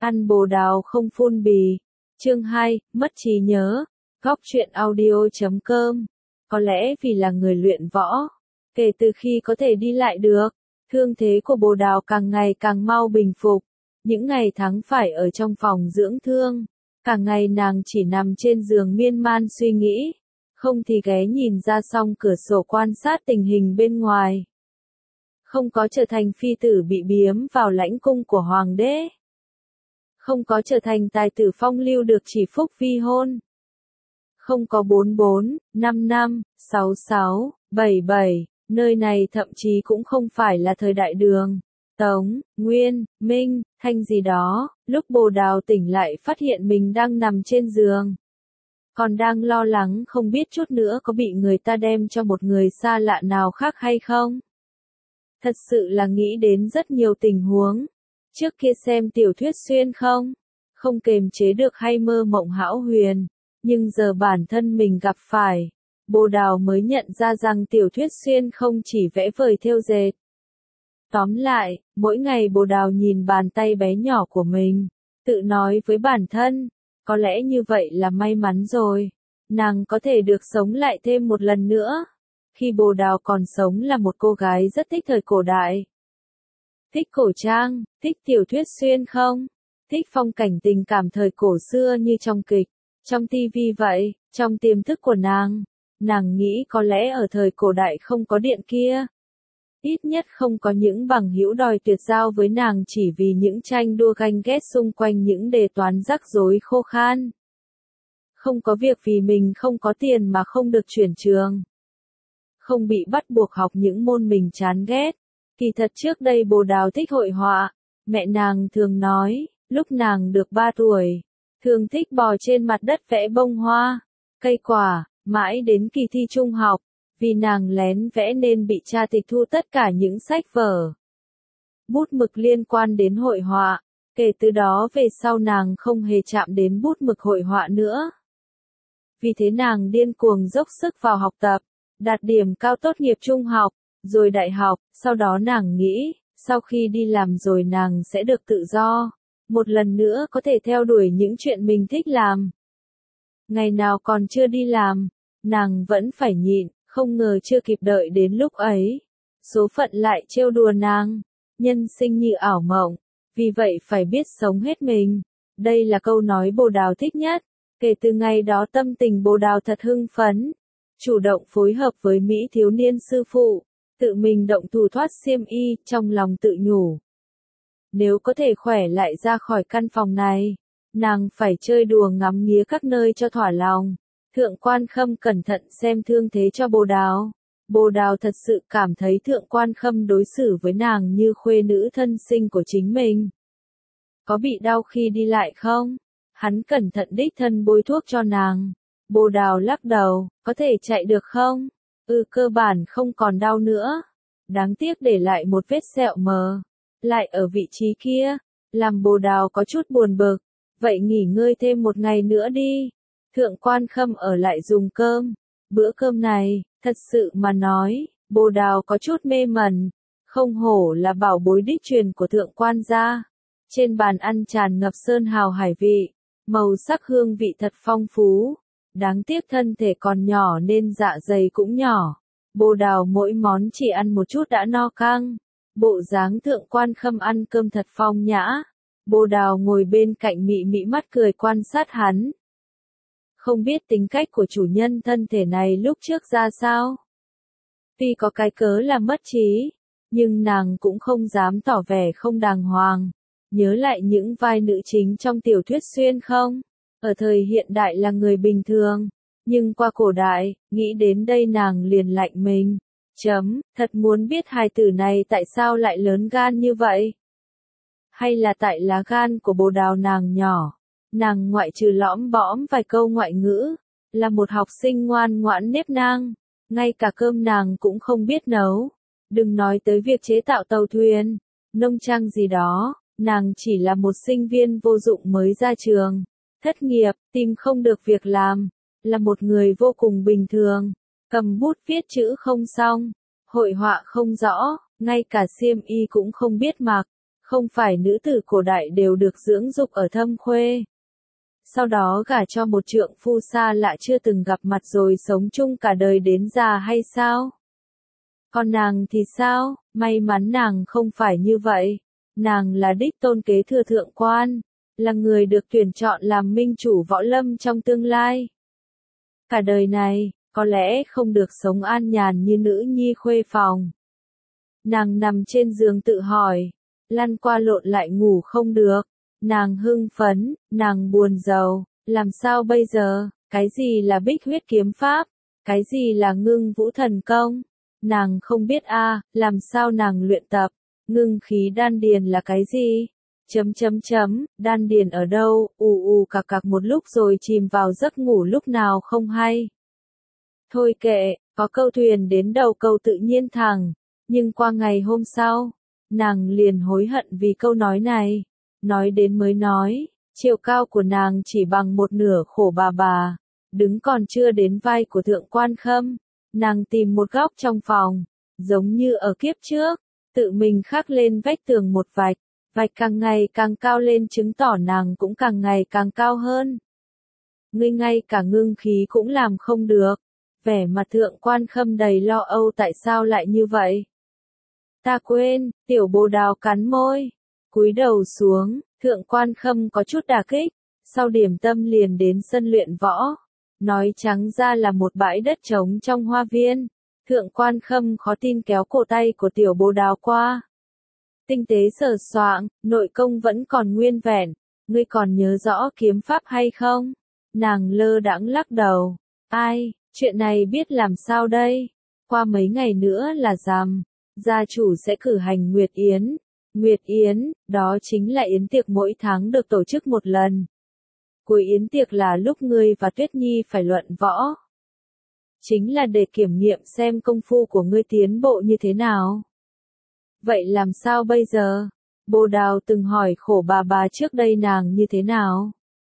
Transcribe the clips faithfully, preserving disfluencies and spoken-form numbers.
Ăn bồ đào không phun bì. Chương hai, mất trí nhớ. Góc truyện audio chấm com. Có lẽ vì là người luyện võ, kể từ khi có thể đi lại được, thương thế của bồ đào càng ngày càng mau bình phục. Những ngày tháng phải ở trong phòng dưỡng thương, cả ngày nàng chỉ nằm trên giường miên man suy nghĩ, không thì ghé nhìn ra song cửa sổ quan sát tình hình bên ngoài. Không có trở thành phi tử bị biếm vào lãnh cung của hoàng đế. Không có trở thành tài tử phong lưu được chỉ phúc vi hôn. Không có bốn bốn, năm năm, sáu sáu, bảy bảy, nơi này thậm chí cũng không phải là thời đại Đường, Tống, Nguyên, Minh, Thanh gì đó, lúc bồ đào tỉnh lại phát hiện mình đang nằm trên giường. Còn đang lo lắng không biết chút nữa có bị người ta đem cho một người xa lạ nào khác hay không. Thật sự là nghĩ đến rất nhiều tình huống. Trước kia xem tiểu thuyết xuyên không? Không kềm chế được hay mơ mộng hão huyền. Nhưng giờ bản thân mình gặp phải. Bồ đào mới nhận ra rằng tiểu thuyết xuyên không chỉ vẽ vời thêu dệt. Tóm lại, mỗi ngày bồ đào nhìn bàn tay bé nhỏ của mình. Tự nói với bản thân. Có lẽ như vậy là may mắn rồi. Nàng có thể được sống lại thêm một lần nữa. Khi bồ đào còn sống là một cô gái rất thích thời cổ đại. Thích cổ trang, thích tiểu thuyết xuyên không? Thích phong cảnh tình cảm thời cổ xưa như trong kịch, trong tivi vậy, trong tiềm thức của nàng. Nàng nghĩ có lẽ ở thời cổ đại không có điện kia. Ít nhất không có những bằng hữu đòi tuyệt giao với nàng chỉ vì những tranh đua ganh ghét xung quanh những đề toán rắc rối khô khan. Không có việc vì mình không có tiền mà không được chuyển trường. Không bị bắt buộc học những môn mình chán ghét. Kỳ thật trước đây bồ đào thích hội họa. Mẹ nàng thường nói, lúc nàng được ba tuổi, thường thích bò trên mặt đất vẽ bông hoa, cây quả, mãi đến kỳ thi trung học. Vì nàng lén vẽ nên bị cha tịch thu tất cả những sách vở, bút mực liên quan đến hội họa. Kể từ đó về sau nàng không hề chạm đến bút mực hội họa nữa. Vì thế nàng điên cuồng dốc sức vào học tập, đạt điểm cao tốt nghiệp trung học, rồi đại học. Sau đó nàng nghĩ, sau khi đi làm rồi nàng sẽ được tự do, một lần nữa có thể theo đuổi những chuyện mình thích làm. Ngày nào còn chưa đi làm, nàng vẫn phải nhịn. Không ngờ chưa kịp đợi đến lúc ấy, số phận lại trêu đùa nàng. Nhân sinh như ảo mộng, vì vậy phải biết sống hết mình. Đây là câu nói bồ đào thích nhất. Kể từ ngày đó tâm tình bồ đào thật hưng phấn, chủ động phối hợp với Mỹ thiếu niên sư phụ, tự mình động thủ thoát xiêm y, trong lòng tự nhủ. Nếu có thể khỏe lại ra khỏi căn phòng này, nàng phải chơi đùa ngắm nghía các nơi cho thỏa lòng. Thượng quan Khâm cẩn thận xem thương thế cho bồ đào. Bồ đào thật sự cảm thấy thượng quan Khâm đối xử với nàng như khuê nữ thân sinh của chính mình. Có bị đau khi đi lại không? Hắn cẩn thận đích thân bôi thuốc cho nàng. Bồ đào lắc đầu, có thể chạy được không? Ừ, cơ bản không còn đau nữa. Đáng tiếc để lại một vết sẹo mờ. Lại ở vị trí kia. Làm bồ đào có chút buồn bực. Vậy nghỉ ngơi thêm một ngày nữa đi. Thượng quan Khâm ở lại dùng cơm. Bữa cơm này, thật sự mà nói, bồ đào có chút mê mẩn. Không hổ là bảo bối đích truyền của thượng quan gia. Trên bàn ăn tràn ngập sơn hào hải vị. Màu sắc hương vị thật phong phú. Đáng tiếc thân thể còn nhỏ nên dạ dày cũng nhỏ. Bồ đào mỗi món chỉ ăn một chút đã no căng. Bộ dáng thượng quan Khâm ăn cơm thật phong nhã. Bồ đào ngồi bên cạnh mị mị mắt cười quan sát hắn. Không biết tính cách của chủ nhân thân thể này lúc trước ra sao. Tuy có cái cớ là mất trí, nhưng nàng cũng không dám tỏ vẻ không đàng hoàng. Nhớ lại những vai nữ chính trong tiểu thuyết xuyên không? Ở thời hiện đại là người bình thường, nhưng qua cổ đại, nghĩ đến đây nàng liền lạnh mình. Chấm, thật muốn biết hài tử này tại sao lại lớn gan như vậy? Hay là tại lá gan của bồ đào nàng nhỏ? Nàng ngoại trừ lõm bõm vài câu ngoại ngữ, là một học sinh ngoan ngoãn nếp nang, ngay cả cơm nàng cũng không biết nấu. Đừng nói tới việc chế tạo tàu thuyền, nông trang gì đó, nàng chỉ là một sinh viên vô dụng mới ra trường, thất nghiệp, tìm không được việc làm, là một người vô cùng bình thường, cầm bút viết chữ không xong, hội họa không rõ, ngay cả xiêm y cũng không biết mặc, Không phải nữ tử cổ đại đều được dưỡng dục ở thâm khuê. Sau đó gả cho một trượng phu xa lạ chưa từng gặp mặt rồi sống chung cả đời đến già hay sao? Còn nàng thì sao? May mắn nàng không phải như vậy. Nàng là đích tôn kế thừa thượng quan, là người được tuyển chọn làm minh chủ võ lâm trong tương lai. Cả đời này, có lẽ không được sống an nhàn như nữ nhi khuê phòng. Nàng nằm trên giường tự hỏi, lăn qua lộn lại ngủ không được. Nàng hưng phấn, nàng buồn rầu, làm sao bây giờ, cái gì là bích huyết kiếm pháp, cái gì là ngưng vũ thần công, nàng không biết a, làm sao nàng luyện tập, ngưng khí đan điền là cái gì, chấm chấm chấm, đan điền ở đâu, ù ù cạc cạc một lúc rồi chìm vào giấc ngủ lúc nào không hay. Thôi kệ, có câu thuyền đến đầu cầu tự nhiên thẳng, nhưng qua ngày hôm sau, nàng liền hối hận vì câu nói này. Nói đến mới nói, chiều cao của nàng chỉ bằng một nửa khổ bà bà, đứng còn chưa đến vai của thượng quan khâm. Nàng tìm một góc trong phòng, giống như ở kiếp trước, tự mình khắc lên vách tường một vạch, vạch càng ngày càng cao lên chứng tỏ nàng cũng càng ngày càng cao hơn. Ngươi ngay cả ngưng khí cũng làm không được, vẻ mặt thượng quan khâm đầy lo âu tại sao lại như vậy. Ta quên, tiểu bồ đào cắn môi. Cúi đầu xuống, thượng quan khâm có chút đả kích, sau điểm tâm liền đến sân luyện võ. Nói trắng ra là một bãi đất trống trong hoa viên. Thượng quan khâm khó tin kéo cổ tay của tiểu bồ đào qua. Tinh tế sờ soạng, nội công vẫn còn nguyên vẹn, ngươi còn nhớ rõ kiếm pháp hay không? Nàng lơ đãng lắc đầu. Ai, chuyện này biết làm sao đây? Qua mấy ngày nữa là rằm, gia chủ sẽ cử hành Nguyệt Yến. Nguyệt Yến, đó chính là yến tiệc mỗi tháng được tổ chức một lần. Cuối yến tiệc là lúc ngươi và Tuyết Nhi phải luận võ. Chính là để kiểm nghiệm xem công phu của ngươi tiến bộ như thế nào. Vậy làm sao bây giờ? Bồ Đào từng hỏi khổ bà bà trước đây nàng như thế nào.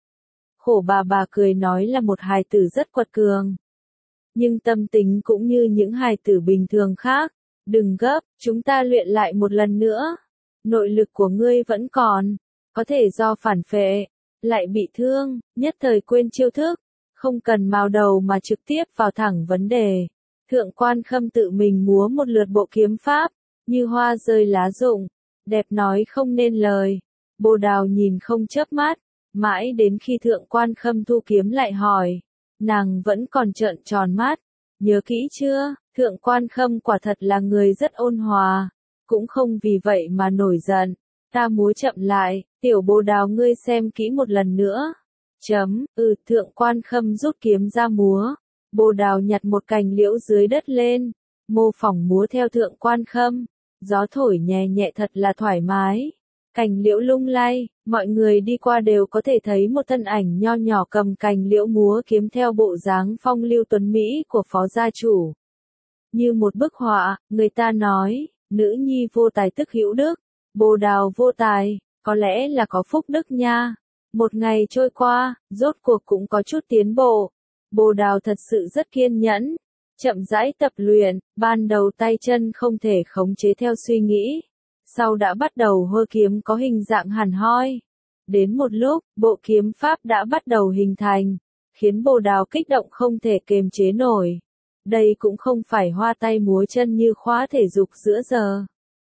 Khổ bà bà cười nói là một hài tử rất quật cường. Nhưng tâm tính cũng như những hài tử bình thường khác. Đừng gấp, chúng ta luyện lại một lần nữa. Nội lực của ngươi vẫn còn, có thể do phản phệ, lại bị thương, nhất thời quên chiêu thức, không cần mào đầu mà trực tiếp vào thẳng vấn đề. Thượng quan khâm tự mình múa một lượt bộ kiếm pháp, như hoa rơi lá rụng, đẹp nói không nên lời. Bồ Đào nhìn không chớp mắt, mãi đến khi thượng quan khâm thu kiếm lại hỏi, nàng vẫn còn trợn tròn mắt, nhớ kỹ chưa, thượng quan khâm quả thật là người rất ôn hòa. Cũng không vì vậy mà nổi giận, ta múa chậm lại, tiểu Bồ Đào ngươi xem kỹ một lần nữa. Chấm, ừ, thượng quan khâm rút kiếm ra múa. Bồ Đào nhặt một cành liễu dưới đất lên, mô phỏng múa theo thượng quan khâm. Gió thổi nhẹ nhẹ thật là thoải mái. Cành liễu lung lay, mọi người đi qua đều có thể thấy một thân ảnh nho nhỏ cầm cành liễu múa kiếm theo bộ dáng phong lưu tuấn Mỹ của phó gia chủ. Như một bức họa, người ta nói. Nữ nhi vô tài tức hữu đức, Bồ Đào vô tài, có lẽ là có phúc đức nha. Một ngày trôi qua, rốt cuộc cũng có chút tiến bộ. Bồ Đào thật sự rất kiên nhẫn, chậm rãi tập luyện, ban đầu tay chân không thể khống chế theo suy nghĩ. Sau đã bắt đầu hơ kiếm có hình dạng hẳn hoi. Đến một lúc, bộ kiếm pháp đã bắt đầu hình thành, khiến Bồ Đào kích động không thể kềm chế nổi. Đây cũng không phải hoa tay múa chân như khóa thể dục giữa giờ.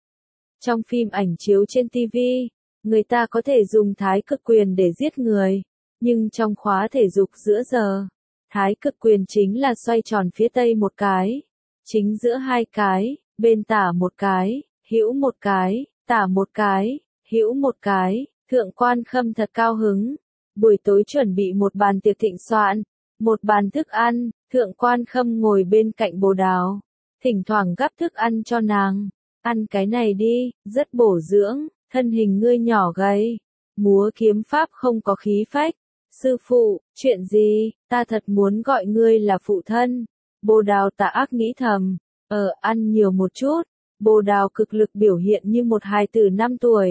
Trong phim ảnh chiếu trên ti vi, người ta có thể dùng thái cực quyền để giết người, nhưng trong khóa thể dục giữa giờ, thái cực quyền chính là xoay tròn phía tây một cái, chính giữa hai cái, bên tả một cái, hữu một cái, tả một cái, hữu một cái. Thượng quan khâm thật cao hứng. Buổi tối chuẩn bị một bàn tiệc thịnh soạn, một bàn thức ăn. Thượng quan khâm ngồi bên cạnh Bồ Đào, thỉnh thoảng gắp thức ăn cho nàng. Ăn cái này đi, rất bổ dưỡng, thân hình ngươi nhỏ gầy, múa kiếm pháp không có khí phách. Sư phụ, chuyện gì, ta thật muốn gọi ngươi là phụ thân. Bồ Đào tà ác nghĩ thầm, ờ, ăn nhiều một chút. Bồ Đào cực lực biểu hiện như một hài tử năm tuổi.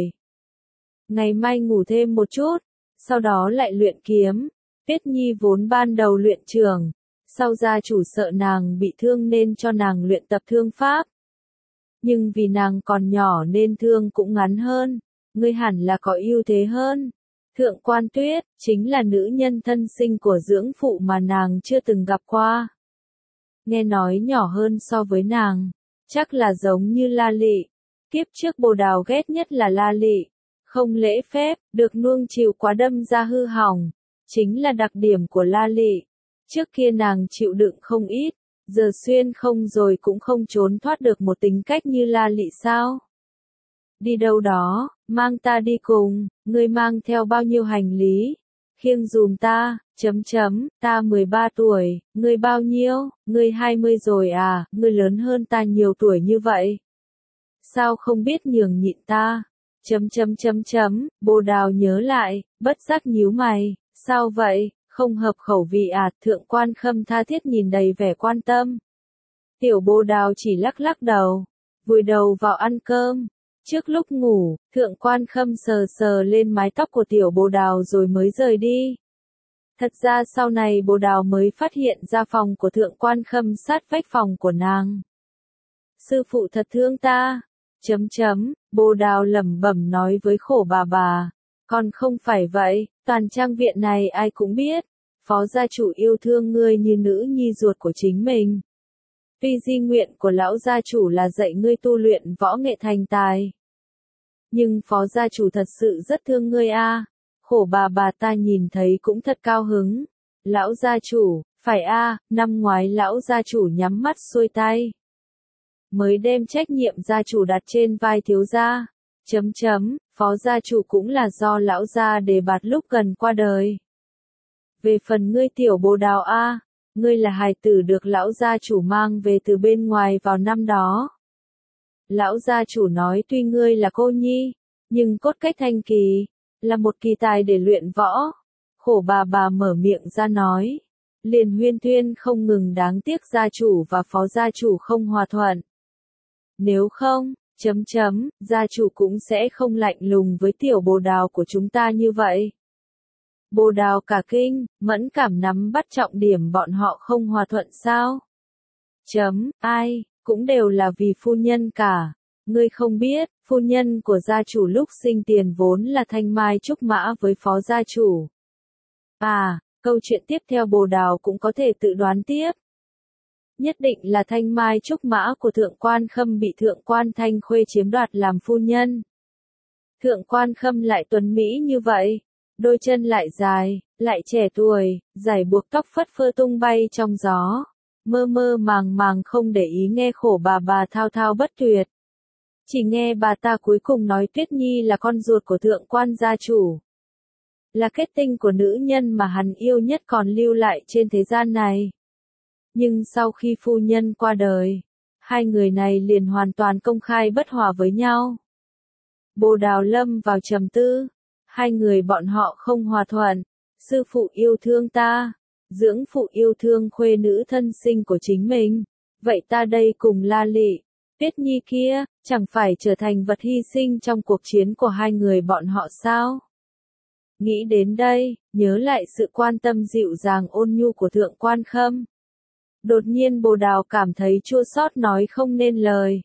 Ngày mai ngủ thêm một chút, sau đó lại luyện kiếm. Tuyết Nhi vốn ban đầu luyện trường. Sau gia chủ sợ nàng bị thương nên cho nàng luyện tập thương pháp. Nhưng vì nàng còn nhỏ nên thương cũng ngắn hơn. ngươi hẳn là có ưu thế hơn. Thượng Quan Tuyết, chính là nữ nhân thân sinh của dưỡng phụ mà nàng chưa từng gặp qua. Nghe nói nhỏ hơn so với nàng, chắc là giống như La Lị. Kiếp trước Bồ Đào ghét nhất là La Lị, không lễ phép, được nuông chiều quá đâm ra hư hỏng, chính là đặc điểm của La Lị. Trước kia nàng chịu đựng không ít, giờ xuyên không rồi cũng không trốn thoát được một tính cách như La Lị sao? Đi đâu đó, mang ta đi cùng, ngươi mang theo bao nhiêu hành lý? Khiêng dùm ta, chấm chấm, ta mười ba tuổi, ngươi bao nhiêu? Ngươi hai mươi rồi à, ngươi lớn hơn ta nhiều tuổi như vậy. Sao không biết nhường nhịn ta? Chấm chấm chấm chấm, Bồ Đào nhớ lại, bất giác nhíu mày, sao vậy, không hợp khẩu vị à? Thượng Quan Khâm tha thiết nhìn đầy vẻ quan tâm. Tiểu Bồ Đào chỉ lắc lắc đầu, vùi đầu vào ăn cơm. Trước lúc ngủ, Thượng Quan Khâm sờ sờ lên mái tóc của Tiểu Bồ Đào rồi mới rời đi. Thật ra sau này Bồ Đào mới phát hiện ra phòng của Thượng Quan Khâm sát vách phòng của nàng. Sư phụ thật thương ta. Chấm chấm, Bồ Đào lẩm bẩm nói với khổ bà bà. Còn không phải vậy, toàn trang viện này ai cũng biết. Phó gia chủ yêu thương ngươi như nữ nhi ruột của chính mình. Tuy di nguyện của lão gia chủ là dạy ngươi tu luyện võ nghệ thành tài. Nhưng phó gia chủ thật sự rất thương ngươi a. Khổ bà bà ta nhìn thấy cũng thật cao hứng. Lão gia chủ, phải a, năm ngoái lão gia chủ nhắm mắt xuôi tay. Mới đem trách nhiệm gia chủ đặt trên vai thiếu gia. Chấm chấm, phó gia chủ cũng là do lão gia đề bạt lúc gần qua đời. Về phần ngươi Tiểu Bồ Đào a, ngươi là hài tử được lão gia chủ mang về từ bên ngoài vào năm đó. Lão gia chủ nói tuy ngươi là cô nhi, nhưng cốt cách thanh kỳ, là một kỳ tài để luyện võ. Khổ bà bà mở miệng ra nói, liền huyên thuyên không ngừng đáng tiếc gia chủ và phó gia chủ không hòa thuận. Nếu không, chấm chấm, gia chủ cũng sẽ không lạnh lùng với Tiểu Bồ Đào của chúng ta như vậy. Bồ Đào cả kinh, mẫn cảm nắm bắt trọng điểm bọn họ không hòa thuận sao? Chấm, ai, cũng đều là vì phu nhân cả. Ngươi không biết, phu nhân của gia chủ lúc sinh tiền vốn là thanh mai trúc mã với phó gia chủ. À, câu chuyện tiếp theo Bồ Đào cũng có thể tự đoán tiếp. Nhất định là thanh mai trúc mã của Thượng Quan Khâm bị Thượng Quan Thanh Khuê chiếm đoạt làm phu nhân. Thượng Quan Khâm lại tuấn mỹ như vậy, đôi chân lại dài, lại trẻ tuổi, giải buộc tóc phất phơ tung bay trong gió. Mơ mơ màng màng không để ý nghe khổ bà bà thao thao bất tuyệt. Chỉ nghe bà ta cuối cùng nói Tuyết Nhi là con ruột của Thượng Quan gia chủ. Là kết tinh của nữ nhân mà hắn yêu nhất còn lưu lại trên thế gian này. Nhưng sau khi phu nhân qua đời, hai người này liền hoàn toàn công khai bất hòa với nhau. Bồ Đào lâm vào trầm tư. Hai người bọn họ không hòa thuận. Sư phụ yêu thương ta, dưỡng phụ yêu thương khuê nữ thân sinh của chính mình. Vậy ta đây cùng La Lị, Tuyết Nhi kia, chẳng phải trở thành vật hy sinh trong cuộc chiến của hai người bọn họ sao? Nghĩ đến đây, nhớ lại sự quan tâm dịu dàng ôn nhu của Thượng Quan Khâm. Đột nhiên Bồ Đào cảm thấy chua xót nói không nên lời.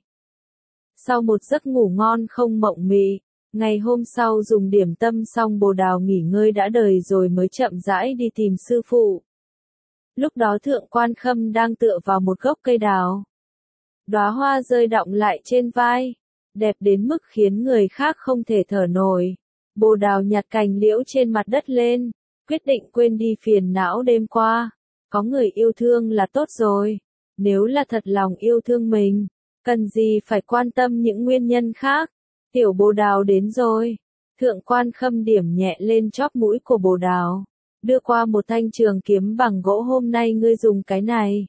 Sau một giấc ngủ ngon không mộng mị, ngày hôm sau dùng điểm tâm xong Bồ Đào nghỉ ngơi đã đời rồi mới chậm rãi đi tìm sư phụ. Lúc đó Thượng Quan Khâm đang tựa vào một gốc cây đào. Đóa hoa rơi đọng lại trên vai, đẹp đến mức khiến người khác không thể thở nổi. Bồ Đào nhặt cành liễu trên mặt đất lên, quyết định quên đi phiền não đêm qua. Có người yêu thương là tốt rồi. Nếu là thật lòng yêu thương mình, cần gì phải quan tâm những nguyên nhân khác. Tiểu Bồ Đào đến rồi. Thượng Quan Khâm điểm nhẹ lên chóp mũi của Bồ Đào, đưa qua một thanh trường kiếm bằng gỗ. Hôm nay ngươi dùng cái này.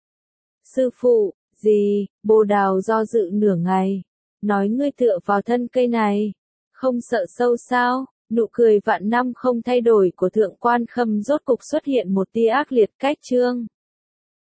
Sư phụ, gì? Bồ Đào do dự nửa ngày, nói ngươi tựa vào thân cây này, không sợ sâu sao? Nụ cười vạn năm không thay đổi của Thượng Quan Khâm rốt cục xuất hiện một tia ác liệt. Cách chương